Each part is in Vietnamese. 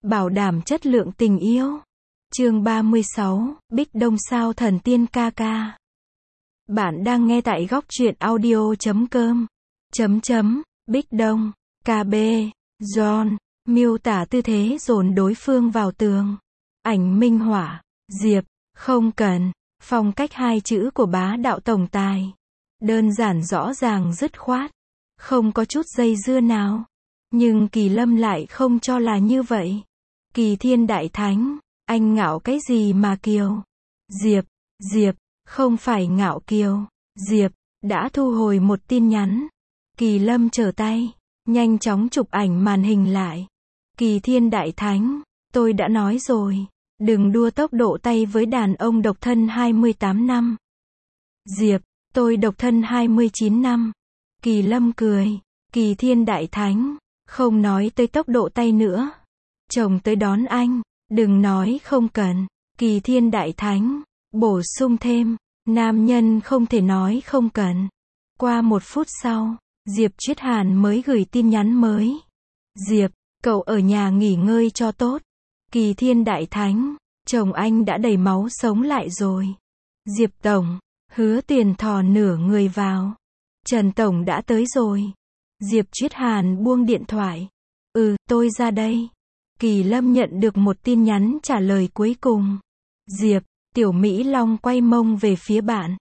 Bảo đảm chất lượng tình yêu. Chương 36, Bích Đông sao thần tiên ca ca. Bạn đang nghe tại góc truyện audio.com. Bích Đông, KB, John, miêu tả tư thế dồn đối phương vào tường. Ảnh minh họa, Diệp, không cần, phong cách hai chữ của bá đạo tổng tài. Đơn giản rõ ràng dứt khoát, không có chút dây dưa nào. Nhưng Kỳ Lâm lại không cho là như vậy. Kỳ Thiên Đại Thánh, anh ngạo cái gì mà kiều? Diệp, không phải ngạo kiều. Diệp, đã thu hồi một tin nhắn. Kỳ Lâm trở tay, nhanh chóng chụp ảnh màn hình lại. Kỳ Thiên Đại Thánh, tôi đã nói rồi, đừng đua tốc độ tay với đàn ông độc thân 28 năm. Diệp, tôi độc thân 29 năm. Kỳ Lâm cười. Kỳ Thiên Đại Thánh, không nói tới tốc độ tay nữa. Chồng tới đón anh, đừng nói không cần. Kỳ Thiên Đại Thánh, bổ sung thêm, nam nhân không thể nói không cần. Qua 1 phút sau, Diệp Triết Hàn mới gửi tin nhắn mới. Diệp, cậu ở nhà nghỉ ngơi cho tốt. Kỳ Thiên Đại Thánh, chồng anh đã đầy máu sống lại rồi. Diệp Tổng, Hứa Tiền thò nửa người vào. Trần Tổng đã tới rồi. Diệp Triết Hàn buông điện thoại. Tôi ra đây. Kỳ Lâm nhận được một tin nhắn trả lời cuối cùng. Diệp, Tiểu Mỹ Long quay mông về phía bạn.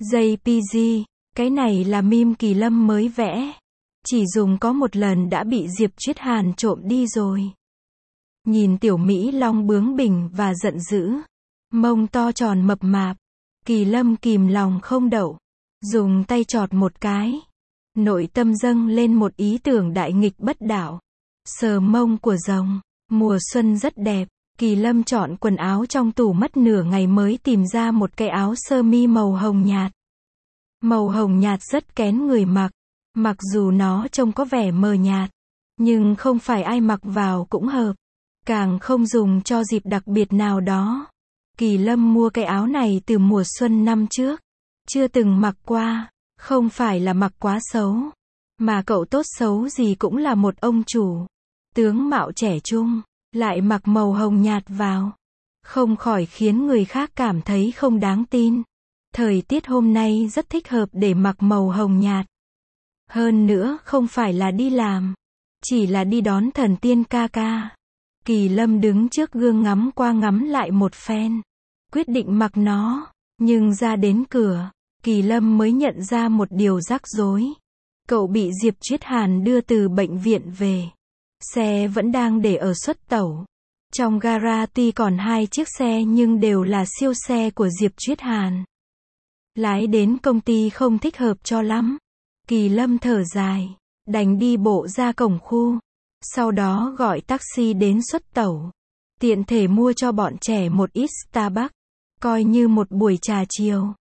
JPG, cái này là meme Kỳ Lâm mới vẽ. Chỉ dùng có một lần đã bị Diệp Triết Hàn trộm đi rồi. Nhìn Tiểu Mỹ Long bướng bỉnh và giận dữ. Mông to tròn mập mạp. Kỳ Lâm kìm lòng không đậu. Dùng tay chọt một cái. Nội tâm dâng lên một ý tưởng đại nghịch bất đạo. Sờ mông của rồng. Mùa xuân rất đẹp. Kỳ Lâm chọn quần áo trong tủ mất nửa ngày mới tìm ra một cái áo sơ mi màu hồng nhạt. Màu hồng nhạt rất kén người mặc. Mặc dù nó trông có vẻ mờ nhạt, nhưng không phải ai mặc vào cũng hợp. Càng không dùng cho dịp đặc biệt nào đó. Kỳ Lâm mua cái áo này từ mùa xuân năm trước. Chưa từng mặc qua. Không phải là mặc quá xấu. Mà cậu tốt xấu gì cũng là một ông chủ. Tướng mạo trẻ trung. Lại mặc màu hồng nhạt vào. Không khỏi khiến người khác cảm thấy không đáng tin. Thời tiết hôm nay rất thích hợp để mặc màu hồng nhạt. Hơn nữa không phải là đi làm. Chỉ là đi đón thần tiên ca ca. Kỳ Lâm đứng trước gương ngắm qua ngắm lại một phen. Quyết định mặc nó. Nhưng ra đến cửa, Kỳ Lâm mới nhận ra một điều rắc rối. Cậu bị Diệp Triết Hàn đưa từ bệnh viện về. Xe vẫn đang để ở xuất tẩu. Trong gara tuy còn 2 chiếc xe nhưng đều là siêu xe của Diệp Triết Hàn. Lái đến công ty không thích hợp cho lắm. Kỳ Lâm thở dài, đành đi bộ ra cổng khu. Sau đó gọi taxi đến xuất tẩu. Tiện thể mua cho bọn trẻ một ít Starbucks. Coi như một buổi trà chiều.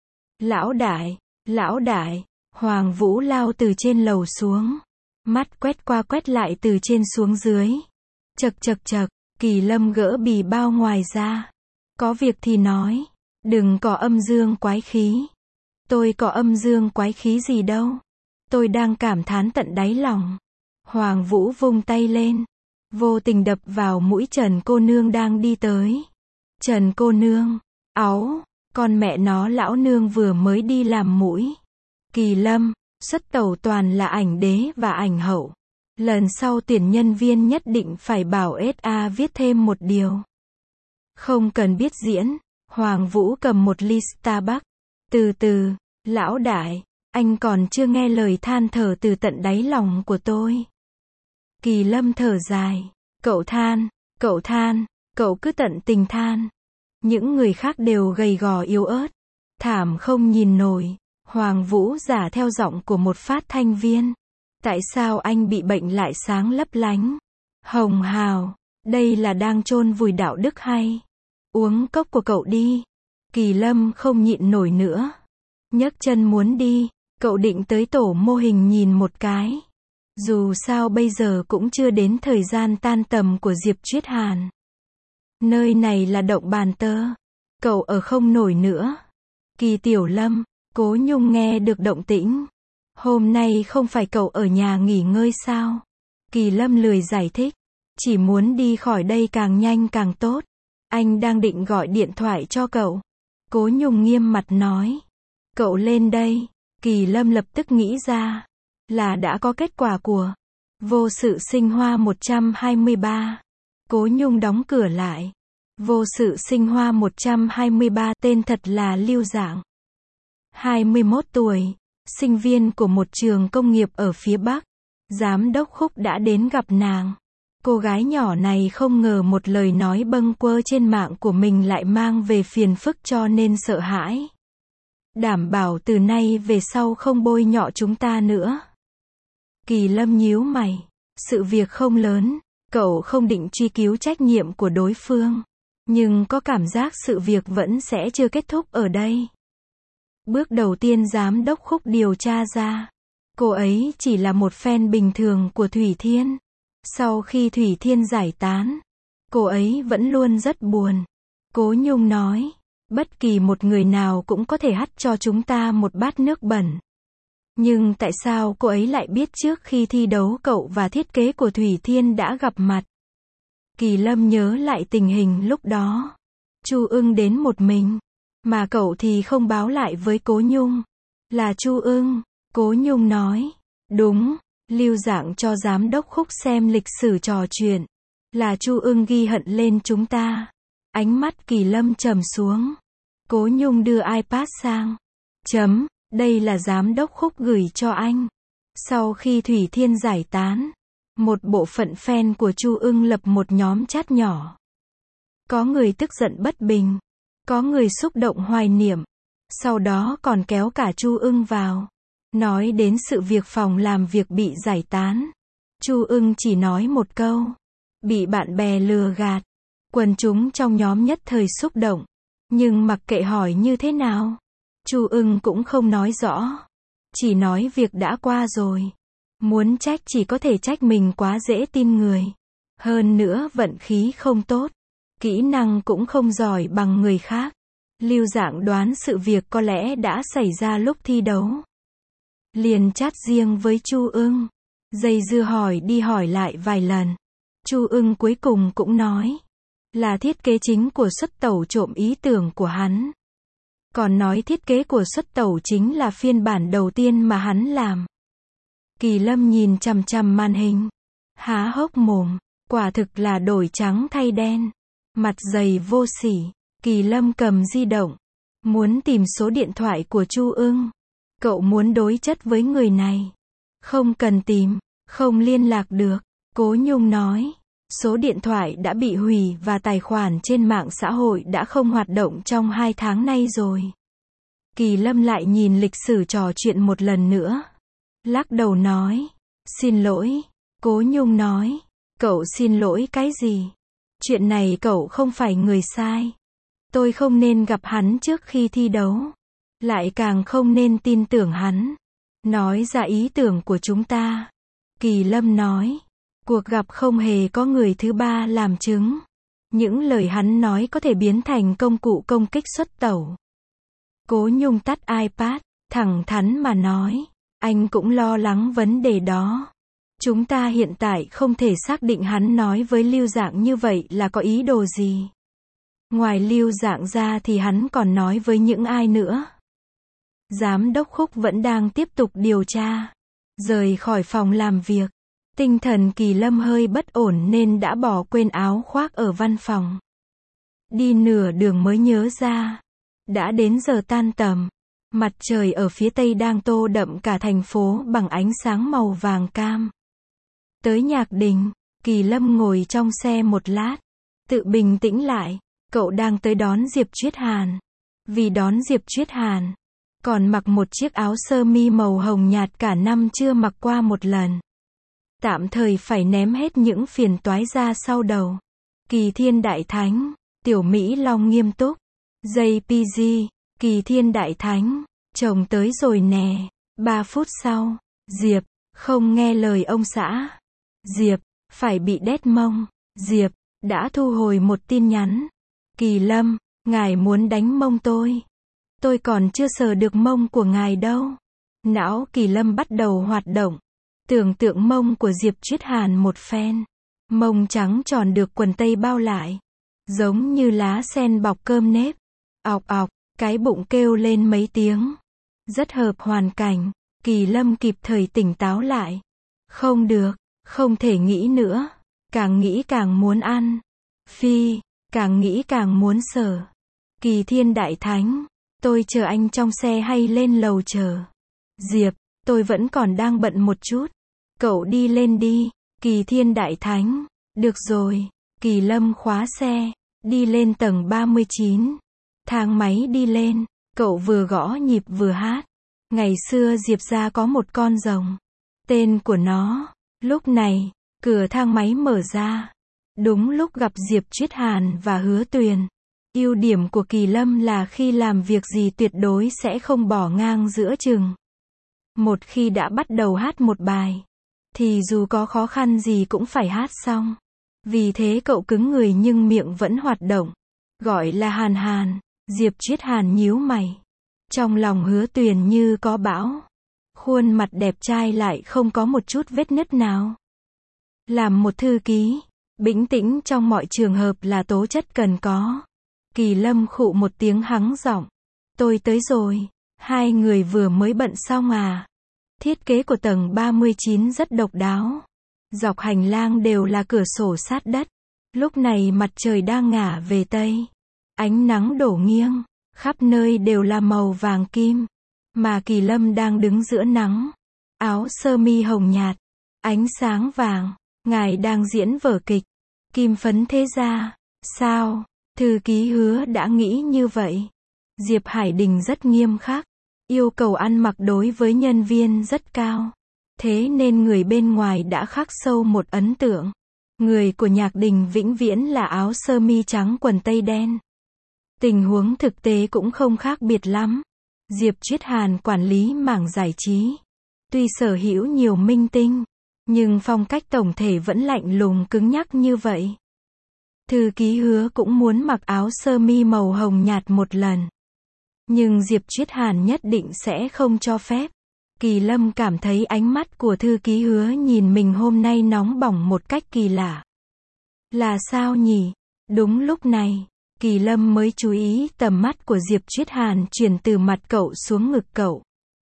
Lão đại, Hoàng Vũ lao từ trên lầu xuống. Mắt quét qua quét lại từ trên xuống dưới. Chậc, Kỳ Lâm gỡ bì bao ngoài ra. Có việc thì nói. Đừng có âm dương quái khí. Tôi có âm dương quái khí gì đâu. Tôi đang cảm thán tận đáy lòng. Hoàng Vũ vung tay lên. Vô tình đập vào mũi Trần cô nương đang đi tới. Trần cô nương. Áu, con mẹ nó lão nương vừa mới đi làm mũi. Kỳ Lâm, xuất tẩu toàn là ảnh đế và ảnh hậu. Lần sau tuyển nhân viên nhất định phải bảo SA viết thêm một điều. Không cần biết diễn. Hoàng Vũ cầm một ly Starbucks. Từ, lão đại, anh còn chưa nghe lời than thở từ tận đáy lòng của tôi. Kỳ Lâm thở dài. Cậu cứ tận tình than. Những người khác đều gầy gò yếu ớt. Thảm không nhìn nổi. Hoàng Vũ giả theo giọng của một phát thanh viên. Tại sao anh bị bệnh lại sáng lấp lánh? Hồng hào, đây là đang chôn vùi đạo đức hay? Uống cốc của cậu đi. Kỳ Lâm không nhịn nổi nữa. Nhấc chân muốn đi. Cậu định tới tổ mô hình nhìn một cái. Dù sao bây giờ cũng chưa đến thời gian tan tầm của Diệp Triết Hàn. Nơi này là động bàn tơ. Cậu ở không nổi nữa. Kỳ Tiểu Lâm, Cố Nhung nghe được động tĩnh. Hôm nay không phải cậu ở nhà nghỉ ngơi sao? Kỳ Lâm lười giải thích. Chỉ muốn đi khỏi đây càng nhanh càng tốt. Anh đang định gọi điện thoại cho cậu. Cố Nhung nghiêm mặt nói. Cậu lên đây. Kỳ Lâm lập tức nghĩ ra. Là đã có kết quả của vô sự sinh hoa 123. Cố Nhung đóng cửa lại. Vô sự sinh hoa 123 tên thật là Lưu Dạng. 21 tuổi, sinh viên của một trường công nghiệp ở phía Bắc. Giám đốc Khúc đã đến gặp nàng. Cô gái nhỏ này không ngờ một lời nói bâng quơ trên mạng của mình lại mang về phiền phức cho nên sợ hãi. Đảm bảo từ nay về sau không bôi nhọ chúng ta nữa. Kỳ Lâm nhíu mày. Sự việc không lớn, cậu không định truy cứu trách nhiệm của đối phương. Nhưng có cảm giác sự việc vẫn sẽ chưa kết thúc ở đây. Bước đầu tiên giám đốc Khúc điều tra ra. Cô ấy chỉ là một fan bình thường của Thủy Thiên. Sau khi Thủy Thiên giải tán, cô ấy vẫn luôn rất buồn. Cố Nhung nói, bất kỳ một người nào cũng có thể hắt cho chúng ta một bát nước bẩn. Nhưng tại sao cô ấy lại biết trước khi thi đấu cậu và thiết kế của Thủy Thiên đã gặp mặt? Kỳ Lâm nhớ lại tình hình lúc đó. Chu Ưng đến một mình, mà cậu thì không báo lại với Cố Nhung. Là Chu Ưng, Cố Nhung nói. Đúng, Lưu Dạng cho giám đốc Khúc xem lịch sử trò chuyện. Là Chu Ưng ghi hận lên chúng ta. Ánh mắt Kỳ Lâm trầm xuống. Cố Nhung đưa iPad sang. Đây là giám đốc Khúc gửi cho anh. Sau khi Thủy Thiên giải tán, một bộ phận fan của Chu Ưng lập một nhóm chat nhỏ. Có người tức giận bất bình, có người xúc động hoài niệm, sau đó còn kéo cả Chu Ưng vào. Nói đến sự việc phòng làm việc bị giải tán. Chu Ưng chỉ nói một câu. Bị bạn bè lừa gạt. Quần chúng trong nhóm nhất thời xúc động. Nhưng mặc kệ hỏi như thế nào, Chu Ưng cũng không nói rõ. Chỉ nói việc đã qua rồi. Muốn trách chỉ có thể trách mình quá dễ tin người. Hơn nữa vận khí không tốt. Kỹ năng cũng không giỏi bằng người khác. Lưu Dạng đoán sự việc có lẽ đã xảy ra lúc thi đấu. Liền chat riêng với Chu Ưng. Dây dưa hỏi đi hỏi lại vài lần. Chu Ưng cuối cùng cũng nói. Là thiết kế chính của Xuất Tẩu trộm ý tưởng của hắn. Còn nói thiết kế của Xuất Tẩu chính là phiên bản đầu tiên mà hắn làm. Kỳ Lâm nhìn chằm chằm màn hình. Há hốc mồm. Quả thực là đổi trắng thay đen. Mặt dày vô sỉ. Kỳ Lâm cầm di động. Muốn tìm số điện thoại của Chu Ưng. Cậu muốn đối chất với người này. Không cần tìm. Không liên lạc được. Cố Nhung nói. Số điện thoại đã bị hủy và tài khoản trên mạng xã hội đã không hoạt động trong 2 tháng nay rồi. Kỳ Lâm lại nhìn lịch sử trò chuyện một lần nữa. Lắc đầu nói. Xin lỗi. Cố Nhung nói. Cậu xin lỗi cái gì? Chuyện này cậu không phải người sai. Tôi không nên gặp hắn trước khi thi đấu. Lại càng không nên tin tưởng hắn. Nói ra ý tưởng của chúng ta. Kỳ Lâm nói. Cuộc gặp không hề có người thứ ba làm chứng. Những lời hắn nói có thể biến thành công cụ công kích Xuất Tẩu. Cố Nhung tắt iPad, thẳng thắn mà nói. Anh cũng lo lắng vấn đề đó. Chúng ta hiện tại không thể xác định hắn nói với Lưu Dạng như vậy là có ý đồ gì. Ngoài Lưu Dạng ra thì hắn còn nói với những ai nữa. Giám đốc Khúc vẫn đang tiếp tục điều tra. Rời khỏi phòng làm việc. Tinh thần Kỳ Lâm hơi bất ổn nên đã bỏ quên áo khoác ở văn phòng. Đi nửa đường mới nhớ ra. Đã đến giờ tan tầm. Mặt trời ở phía tây đang tô đậm cả thành phố bằng ánh sáng màu vàng cam. Tới Nhạc Đình, Kỳ Lâm ngồi trong xe một lát. Tự bình tĩnh lại. Cậu đang tới đón Diệp Chuyết Hàn. Vì đón Diệp Chuyết Hàn, còn mặc một chiếc áo sơ mi màu hồng nhạt cả năm chưa mặc qua một lần. Tạm thời phải ném hết những phiền toái ra sau đầu. Kỳ Thiên Đại Thánh, Tiểu Mỹ Long nghiêm túc. JPG, Kỳ Thiên Đại Thánh, chồng tới rồi nè. 3 phút sau, Diệp, không nghe lời ông xã. Diệp, phải bị đét mông. Diệp, đã thu hồi một tin nhắn. Kỳ Lâm, ngài muốn đánh mông tôi. Tôi còn chưa sờ được mông của ngài đâu. Não Kỳ Lâm bắt đầu hoạt động. Tưởng tượng mông của Diệp Chuyết Hàn một phen. Mông trắng tròn được quần tây bao lại, giống như lá sen bọc cơm nếp. Ọc ọc, cái bụng kêu lên mấy tiếng. Rất hợp hoàn cảnh, Kỳ Lâm kịp thời tỉnh táo lại. Không được, không thể nghĩ nữa. Càng nghĩ càng muốn ăn. Phi, càng nghĩ càng muốn sờ. Kỳ Thiên Đại Thánh, tôi chờ anh trong xe hay lên lầu chờ? Diệp, tôi vẫn còn đang bận một chút. Cậu đi lên đi. Kỳ Thiên Đại Thánh, được rồi. Kỳ Lâm khóa xe, đi lên tầng 39. Thang máy đi lên, cậu vừa gõ nhịp vừa hát. Ngày xưa Diệp gia có một con rồng. Tên của nó. Lúc này, cửa thang máy mở ra. Đúng lúc gặp Diệp Triết Hàn và Hứa Tuyền. Ưu điểm của Kỳ Lâm là khi làm việc gì tuyệt đối sẽ không bỏ ngang giữa chừng. Một khi đã bắt đầu hát một bài, thì dù có khó khăn gì cũng phải hát xong. Vì thế cậu cứng người nhưng miệng vẫn hoạt động. Gọi là Hàn Hàn. Diệp Triết Hàn nhíu mày. Trong lòng Hứa Tuyền như có bão. Khuôn mặt đẹp trai lại không có một chút vết nứt nào. Làm một thư ký, bĩnh tĩnh trong mọi trường hợp là tố chất cần có. Kỳ Lâm khụ một tiếng hắng giọng. Tôi tới rồi. Hai người vừa mới bận xong à? Thiết kế của tầng 39 rất độc đáo. Dọc hành lang đều là cửa sổ sát đất. Lúc này mặt trời đang ngả về Tây. Ánh nắng đổ nghiêng. Khắp nơi đều là màu vàng kim. Mà Kỳ Lâm đang đứng giữa nắng. Áo sơ mi hồng nhạt. Ánh sáng vàng. Ngài đang diễn vở kịch. Kim phấn thế gia. Sao? Thư ký Hứa đã nghĩ như vậy. Diệp Hải Đình rất nghiêm khắc. Yêu cầu ăn mặc đối với nhân viên rất cao. Thế nên người bên ngoài đã khắc sâu một ấn tượng. Người của Nhạc Đình vĩnh viễn là áo sơ mi trắng quần tây đen. Tình huống thực tế cũng không khác biệt lắm. Diệp Triết Hàn quản lý mảng giải trí. Tuy sở hữu nhiều minh tinh, nhưng phong cách tổng thể vẫn lạnh lùng cứng nhắc như vậy. Thư ký Hứa cũng muốn mặc áo sơ mi màu hồng nhạt một lần. Nhưng Diệp Triết Hàn nhất định sẽ không cho phép. Kỳ Lâm cảm thấy ánh mắt của thư ký Hứa nhìn mình hôm nay nóng bỏng một cách kỳ lạ. Là sao nhỉ? Đúng lúc này, Kỳ Lâm mới chú ý tầm mắt của Diệp Triết Hàn chuyển từ mặt cậu xuống ngực cậu.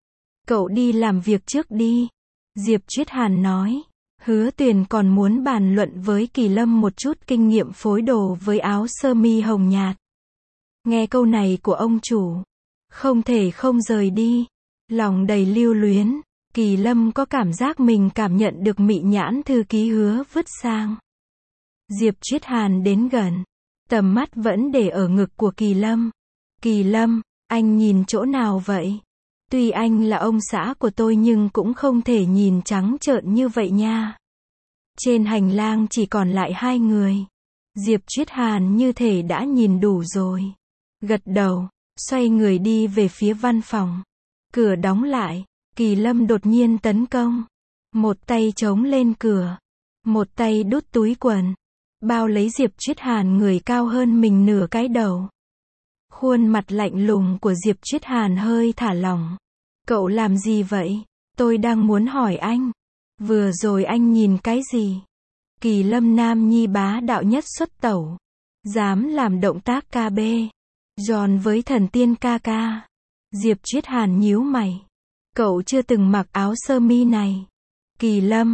Cậu đi làm việc trước đi. Diệp Triết Hàn nói. Hứa Tuyền còn muốn bàn luận với Kỳ Lâm một chút kinh nghiệm phối đồ với áo sơ mi hồng nhạt. Nghe câu này của ông chủ, không thể không rời đi. Lòng đầy lưu luyến, Kỳ Lâm có cảm giác mình cảm nhận được mị nhãn thư ký Hứa vứt sang. Diệp Triết Hàn đến gần, tầm mắt vẫn để ở ngực của Kỳ Lâm. Kỳ Lâm, anh nhìn chỗ nào vậy? Tuy anh là ông xã của tôi nhưng cũng không thể nhìn trắng trợn như vậy nha. Trên hành lang chỉ còn lại hai người. Diệp Triết Hàn như thể đã nhìn đủ rồi. Gật đầu, xoay người đi về phía văn phòng. Cửa đóng lại, Kỳ Lâm đột nhiên tấn công. Một tay chống lên cửa, một tay đút túi quần, bao lấy Diệp Triết Hàn người cao hơn mình nửa cái đầu. Khuôn mặt lạnh lùng của Diệp Triết Hàn hơi thả lỏng. Cậu làm gì vậy? Tôi đang muốn hỏi anh. Vừa rồi anh nhìn cái gì? Kỳ Lâm nam nhi bá đạo nhất xuất tẩu. Dám làm động tác KB. Giòn với thần tiên ca ca. Diệp Triết Hàn nhíu mày. Cậu chưa từng mặc áo sơ mi này. Kỳ Lâm,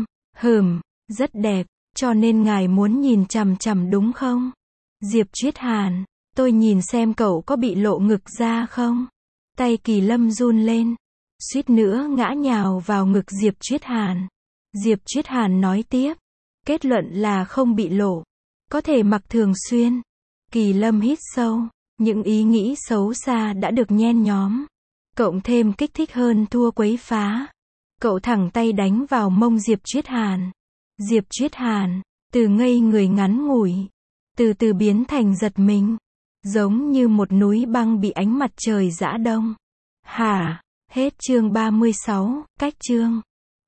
rất đẹp, cho nên ngài muốn nhìn chằm chằm đúng không? Diệp Triết Hàn, tôi nhìn xem cậu có bị lộ ngực ra không? Tay Kỳ Lâm run lên, suýt nữa ngã nhào vào ngực Diệp Triết Hàn. Diệp Triết Hàn nói tiếp, kết luận là không bị lộ, có thể mặc thường xuyên. Kỳ Lâm hít sâu, những ý nghĩ xấu xa đã được nhen nhóm. Cộng thêm kích thích hơn thua quấy phá. Cậu thẳng tay đánh vào mông Diệp Triết Hàn. Diệp Triết Hàn, từ ngây người ngắn ngủi, từ từ biến thành giật mình. Giống như một núi băng bị ánh mặt trời giã đông. Hả? Hết chương 36, cách chương.